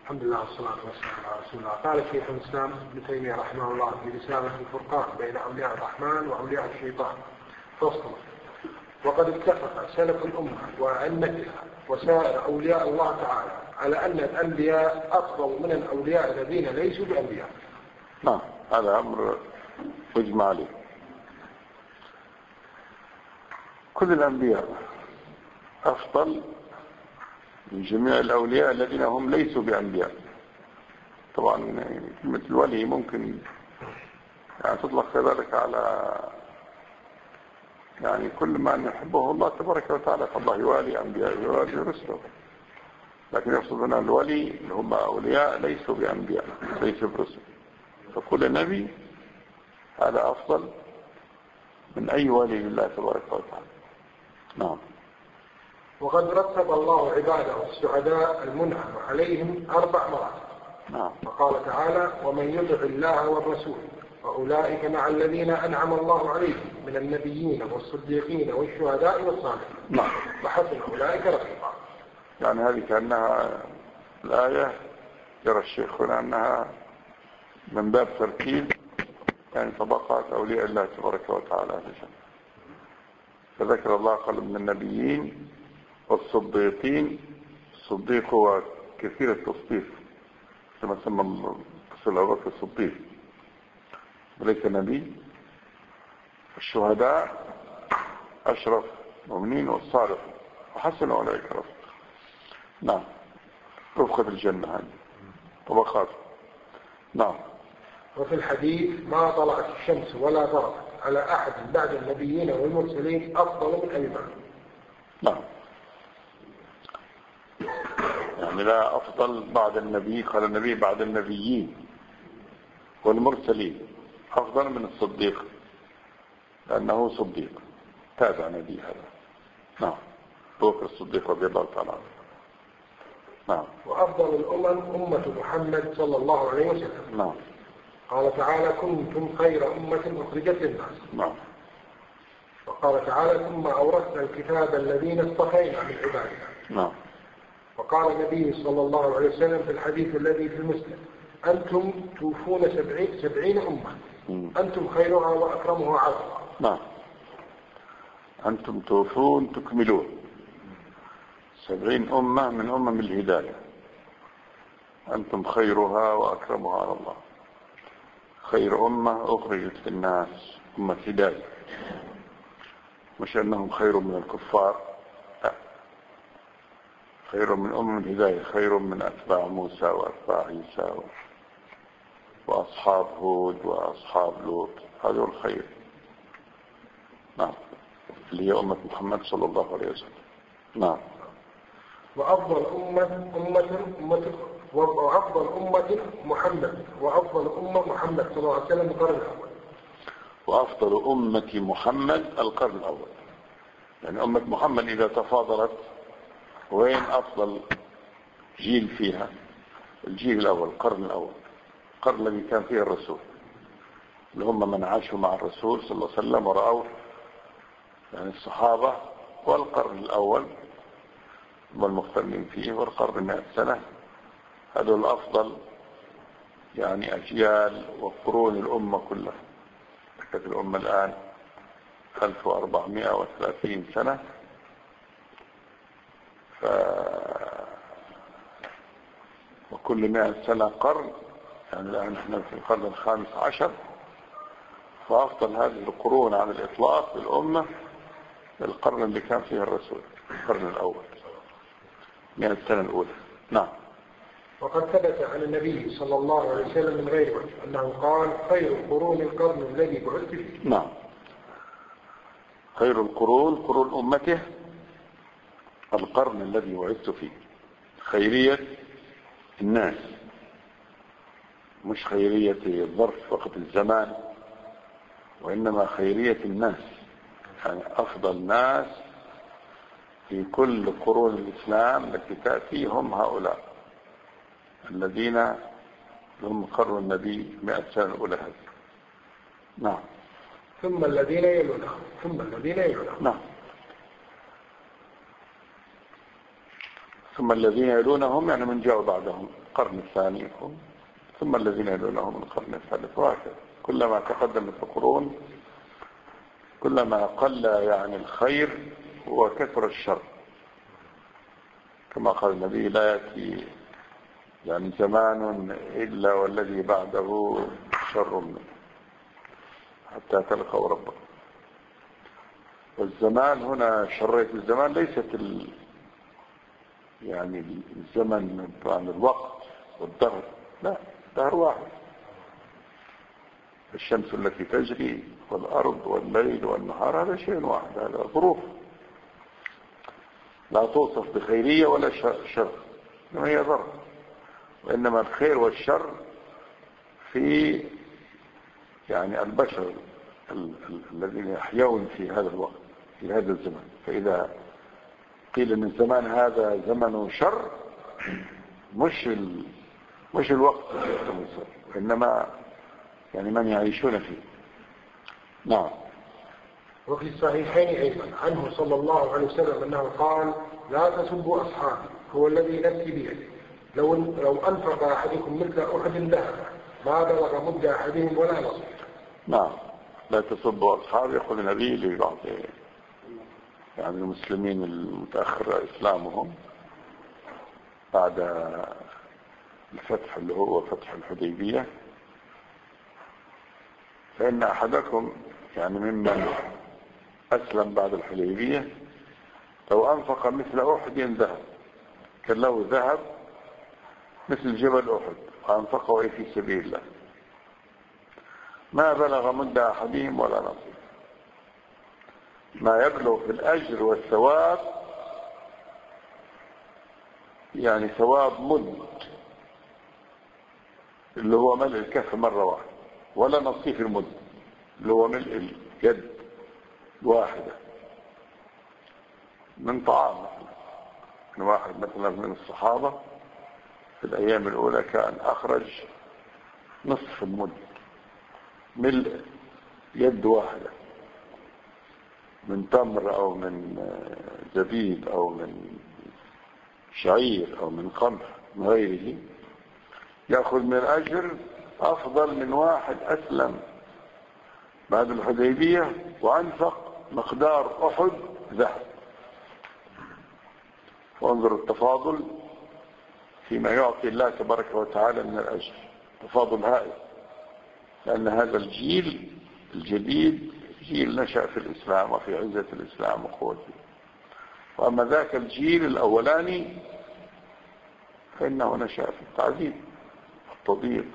الحمد لله والصلاة والسلام على رسول الله. قال شيخ الإسلام ابن تيمية رحمه الله في رسالة الفرقان بين أولياء الرحمن وأولياء الشيطان فصل: وقد اتفق سلف الأمة وأئمتها وسائر أولياء الله تعالى على أن الأنبياء أفضل من الأولياء الذين ليسوا بأنبياء. نعم، هذا أمر مجمع عليه. كل الأنبياء أفضل من جميع الأولياء الذين هم ليسوا بأنبياء. طبعا كلمة الولي ممكن يعني تطلق كذلك على يعني كل ما يحبه الله تبارك وتعالى، فالله يوالي أنبياء يوالي رسله، لكن يقصد هنا الولي اللي هم أولياء ليسوا بأنبياء ليسوا برسل، فكل نبي هذا أفضل من أي ولي لله تبارك وتعالى. نعم. وقد رتب الله عباده السعداء المنعم عليهم 4 مراتب. نعم. فقال تعالى: ومن يطع الله والرسول فأولئك مع الذين أنعم الله عليهم من النبيين والصديقين والشهداء والصالحين. نعم. وحسن أولئك رفيقا. يعني هذه كأنها الآية يرى الشيخ هنا أنها من باب ترتيب يعني طبقات أولياء الله تبارك وتعالى. فذكر الله قال من النبيين والصديقين. الصديق هو كثير التصديق كما سمى رسول الله الصديق وليس نبي. الشهداء أشرف المؤمنين والصالح وحسن أولئك رفقا. نعم، رفقة الجنة هذه طبقات. نعم. وفي الحديث: ما طلعت الشمس ولا غربت على أحد بعد النبيين والمرسلين أفضل من أبي بكر. نعم، يعني لا أفضل بعد النبي، قال النبي بعد النبيين والمرسلين أفضل من الصديق لأنه صديق تابع نبي هذا. نعم، بكر الصديق رضي الله تعالى عنه. نعم. وأفضل الأمم أمة محمد صلى الله عليه وسلم. نعم. قال تعالى: كنتم خير أمة أخرجت للناس. نعم. وقال تعالى: ثم أورثنا الكتاب الذين اصطفينا من عبادنا. نعم. وقال النبي صلى الله عليه وسلم في الحديث الذي في المسلم: أنتم توفون 70 أمة أنتم خيرها وأكرمها على الله. نعم، أنتم توفون تكملون 70 أمة من أمم الهداية، أنتم خيرها وأكرمها على الله. خير أمة أخرجت للناس أمة هداية، مش أنهم خير من الكفار، لا، خير من أمم الهداية، خير من أتباع موسى وأتباع عيسى وأصحاب هود وأصحاب لوط، هذا هو الخير. نعم، اللي هي أمة محمد صلى الله عليه وسلم. نعم. وأفضل أمة محمد، وأفضل أمة محمد صلى الله عليه وسلم القرن الأول. وأفضل أمة محمد القرن الأول، يعني أمة محمد إذا تفاضلت وين أفضل جيل فيها؟ الجيل الأول، القرن الأول، القرن الذي كان فيه الرسول، اللي هم من عاشوا مع الرسول صلى الله عليه وسلم ورأوا يعني الصحابة، والقرن الأول والمقترنين فيه، والقرن 100 سنة، هذول الأفضل يعني أجيال وقرون الأمة كلها. كانت الأمة الآن 1430 سنة، وكل 100 سنة قرن، يعني الآن نحن في القرن 15، فأفضل هذه القرون على الإطلاق للأمة القرن اللي كان فيه الرسول، القرن الأول 100 سنة الأولى. نعم. وقد ثبت عن النبي صلى الله عليه وسلم من غير وجه أنه قال: خير القرون القرن الذي بعثت فيه. نعم، خير القرون قرون أمته القرن الذي بعثت فيه. خيرية الناس، مش خيرية الظرف وقت الزمان، وإنما خيرية الناس، يعني أفضل ناس في كل قرون الإسلام التي تأتي هم هؤلاء الذين هم قرن النبي 100 سنة الأولى هذه. نعم. ثم الذين يلونهم، ثم الذين يلونهم. نعم. ثم الذين يلونهم يعني من جاءوا بعدهم القرن الثاني، ثم الذين يلونهم القرن الثالث، وهكذا. كلما تقدمت القرون كلما قل يعني الخير وكثر الشر، كما قال النبي: لا يأتي يعني زمان إلا والذي بعده شر منه حتى تلقوا ربكم. والزمان هنا شرية الزمان ليست يعني الزمن عن الوقت والدهر، لا، دهر واحد. الشمس التي تجري والأرض والليل والنهار هذا شيء واحد، هذا ظروف لا توصف بخيرية ولا شر، إنما هي ظرف. وإنما الخير والشر في يعني البشر الذين يحيون في هذا الوقت، في هذا الزمن. فإذا قيل ان الزمان هذا زمن شر، مش الوقت وإنما يعني من يعيشون فيه. نعم. وفي الصحيحين أيضا عنه صلى الله عليه وسلم أنه قال: لا تسبوا أصحابي، هو الذي نفسي بيده، لو أنفق أحدكم مثل أحد ذهبا ما بلغ مد أحدهم ولا نصيف. نعم، لا تسبوا أصحابي. يقول النبي لبعض يعني المسلمين المتأخر إسلامهم بعد الفتح اللي هو فتح الحديبية: فإن أحدكم يعني ممن أسلم بعد الحديبية لو أنفق مثل أحد ذهب، كان له ذهب مثل جبل أحد وأنفقه في سبيل الله ما بلغ مد أحدهم ولا نصيب. ما يبلغ في الأجر والثواب يعني ثواب مد اللي هو ملء الكف مرة واحدة، ولا نصيف المد اللي هو ملء اليد واحدة من طعام. من واحد مثلا من الصحابة في الأيام الأولى كان أخرج نصف المد، ملء يد واحدة من تمر أو من زبيب أو من شعير أو من قمح من غيره، يأخذ من الأجر أفضل من واحد أسلم بعد الحديبية وأنفق مقدار أحد ذهب. وانظر التفاضل فيما يعطي الله تبارك وتعالى من الأجر، تفاضل هائل. لأن هذا الجيل الجديد جيل نشأ في الإسلام وفي عزة الإسلام وقوته، وأما ذاك الجيل الأولاني فإنه نشأ في التعذيب والتضييق.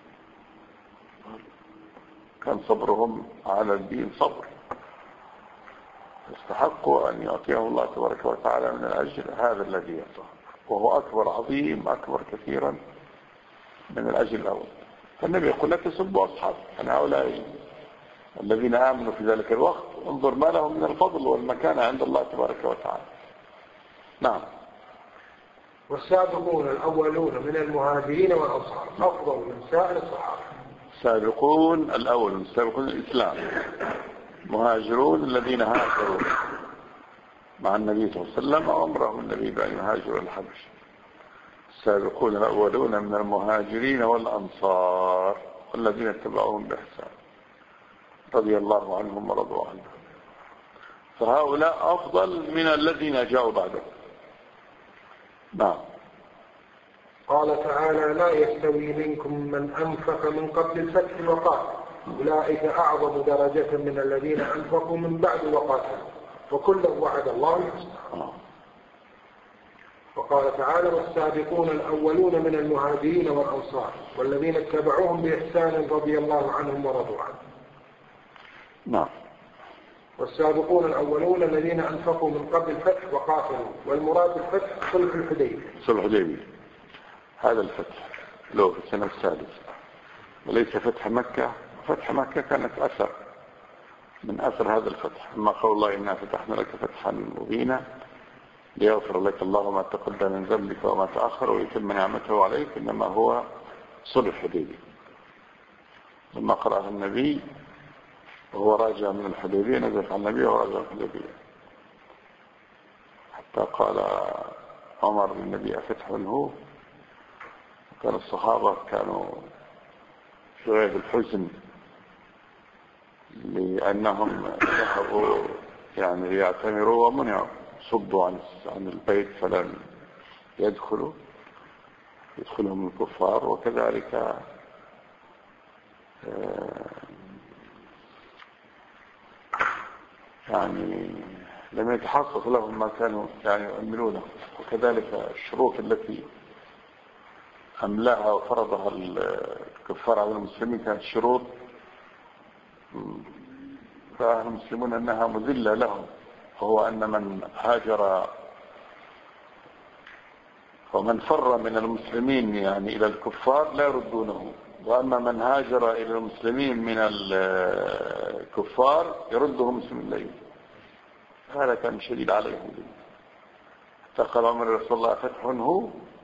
كان صبرهم على الدين صبر، يستحقوا أن يعطيه الله تبارك وتعالى من الأجر هذا الذي يعطاه، وهو أكبر عظيم أكبر كثيرا من الأجر الأول. فالنبي يقول: لا تسبوا أصحابي، يعني هؤلاء الذين آمنوا في ذلك الوقت انظر ما لهم من الفضل والمكانة عند الله تبارك وتعالى. نعم. والسابقون الأولون من المهاجرين والأنصار أفضل من سائر الصحابة. السابقون الأولون، السابقون الإسلام، مهاجرون الذين هاجروا مع النبي صلى الله عليه وسلم وأمرهم النبي بأن يهاجروا الحبش. السابقون الأولون من المهاجرين والأنصار والذين اتبعوهم بإحسان رضي الله عنهم ورضوا عنه. فهؤلاء أفضل من الذين جاءوا بعدهم. نعم. قال تعالى: لا يستوي منكم من أنفق من قبل الفتح وقاتل، أولئك أعظم درجة من الذين أنفقوا من بعد وقاتلوا، وكلا وعد الله الحسنى. وقال تعالى: والسابقون الأولون من المهاجرين والأنصار والذين اتبعوهم بإحسان رضي الله عنهم ورضوا عنه. نعم. والسابقون الأولون الذين أنفقوا من قبل الفتح وقاتلوا، والمراد الفتح صلح الحديبية. صلح الحديبية هذا الفتح له في السنة السادسة، وليس فتح مكة. فتح مكة كانت أثر من أثر هذا الفتح. أما قول الله: إنا فتحنا لك فتحا مبينا ليغفر لك الله ما تقدم من ذنبك وما تأخر ويتم نعمته عليك، إنما هو صلح الحديبية. لما قرأه النبي وهو راجع من الحديبية نزل على النبي وهو راجع من الحديبية، حتى قال عمر بن النبي فتح هو، كان الصحابة كانوا شوية بالحزن لأنهم ذهبوا يعني ليعتمروا ومنعوا، صدوا عن البيت فلم يدخلهم الكفار، وكذلك يعني لم يتحقق لهم ما كانوا يعني يؤملونه. وكذلك الشروط التي أملاها وفرضها الكفار على المسلمين كانت شروط فأهل المسلمون أنها مذلة لهم، وهو أن من هاجر ومن فر من المسلمين يعني إلى الكفار لا يردونه، وأما من هاجر إلى المسلمين من الكفار يردهم مسلم إليه. هذا كان شديد عليهم. حتى قال عمر رسول الله فتح هو،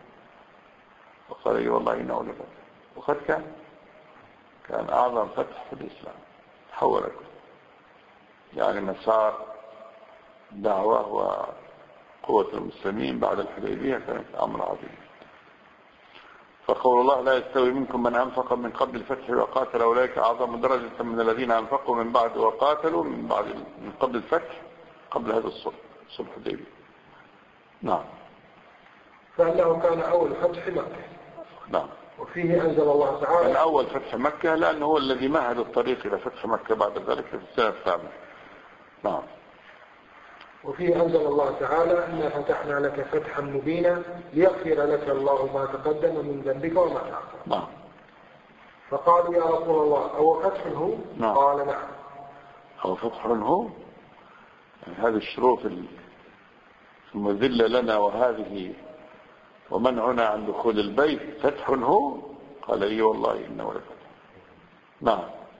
وقال اي والله انه لفتح. وقد كان اعظم فتح في الاسلام، تحول يعني مسار الدعوه وقوه المسلمين بعد الحديبيه كانت امر عظيم. فقول الله لا يستوي منكم من انفق من قبل الفتح وقاتل، اولئك اعظم درجه من الذين انفقوا من بعد وقاتلوا من قبل الفتح، قبل هذا الصلح الحديبيه. نعم. فانه كان اول فتح مكه. نعم. وفيه أنزل الله تعالى كان أول فتح مكة، لأنه هو الذي مهد الطريق إلى فتح مكة بعد ذلك في السنة الثامنة. نعم. وفيه أنزل الله تعالى إنا فتحنا لك فتحا مبينا ليغفر لك الله ما تقدم من ذنبك وما تأخر. نعم. فقالوا يا رسول الله أو فتح هو؟ نعم. قال نعم. أو فتح هو، يعني هذه الشروط المذلة لنا وهذه ومنعنا عن دخول البيت فتح هو؟ قال اي والله انه لفتح. نعم.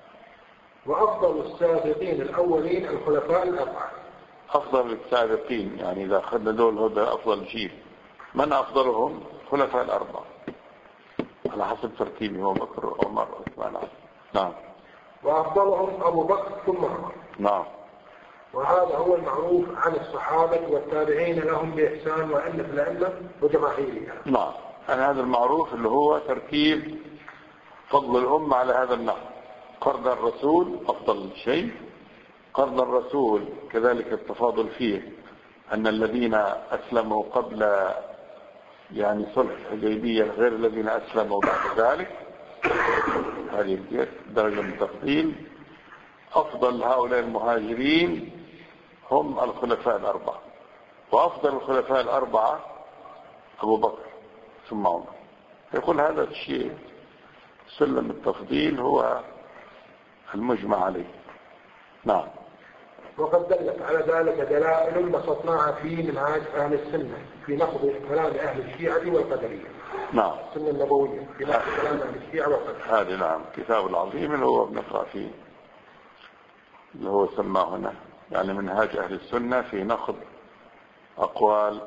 وافضل السابقين الاولين الخلفاء الاربعه. افضل السابقين يعني اذا اخذنا دول هذا افضل جيل، من افضلهم؟ الخلفاء الاربعه على حسب ترتيبهم، ابو بكر وعمر وعثمان علي. نعم. وافضلهم ابو بكر ثم عمر. نعم. وهذا هو المعروف عن الصحابة والتابعين لهم بإحسان وأئمة الأئمة وجماهيرها. نعم. أنا هذا المعروف اللي هو ترتيب فضل الأمة على هذا النحو. قرن الرسول أفضل شيء، قرن الرسول كذلك التفاضل فيه أن الذين أسلموا قبل يعني صلح الحديبية غير الذين أسلموا بعد ذلك، هذه درجة من التفضيل. أفضل هؤلاء المهاجرين هم الخلفاء الأربعة، وأفضل الخلفاء الأربعة أبو بكر ثم عمر. يقول هذا الشيء سلم التفضيل هو المجمع عليه. نعم. وقد دلت على ذلك دلائل بسطناها في منهاج أهل السنة في نقض كلام أهل الشيعة والقدرية. نعم. السنة النبوية في نقض كلام أهل الشيعة والقدرية. هذا نعم كتاب العظيم اللي هو بنقرأ فيه، اللي هو سماه هنا يعني منهاج أهل السنة في نقض أقوال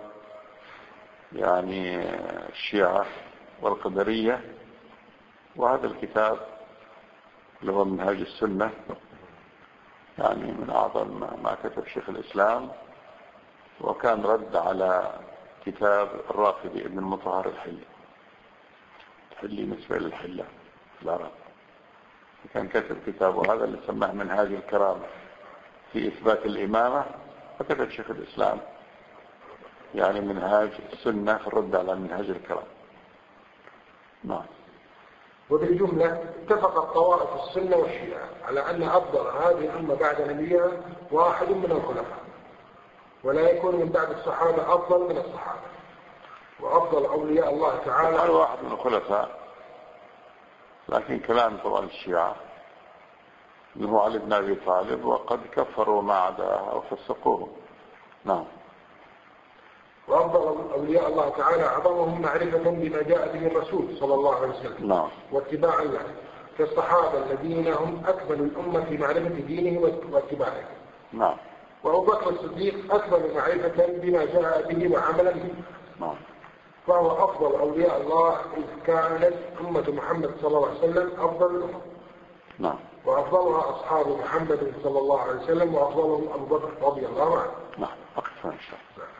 يعني الشيعة والقدرية. وهذا الكتاب اللي هو منهاج السنة يعني من أعظم ما كتب شيخ الإسلام، وكان رد على كتاب الرافضي ابن المطهر الحلي نسبة للحلة العرب. كان كتب كتابه هذا اللي سماه منهاج الكرامة في إثبات الإمامة، فكتب شيخ الإسلام يعني منهاج السنة في الرد على منهاج الكرامة. نعم. وبالجملة اتفقت طوائف السنة والشيعة على أن أفضل هذه الأمة بعد نبيها واحد من الخلفاء، ولا يكون من بعد الصحابة أفضل من الصحابة. وأفضل أولياء الله تعالى قال واحد من الخلفاء، لكن كلام طبعا الشيعة انه علي بن ابي طالب، وقد كفروا ما عداه وفسقوه. نعم. وأفضل أولياء الله تعالى أعظمهم معرفة بما جاء به الرسول صلى الله عليه وسلم. نعم. واتباعا له كالصحابة الذين هم أكمل الأمة في معرفة دينه واتباعه. نعم. وأبو بكر الصديق أكمل معرفة بما جاء به وعملا به. نعم. فهو أفضل أولياء الله إذ كانت أمة محمد صلى الله عليه وسلم أفضل الأمة. نعم. وأفضلها أصحاب محمد صلى الله عليه وسلم، وأفضلهم أبو بكر رضي الله عنه. نعم. أكثر إن شاء الله.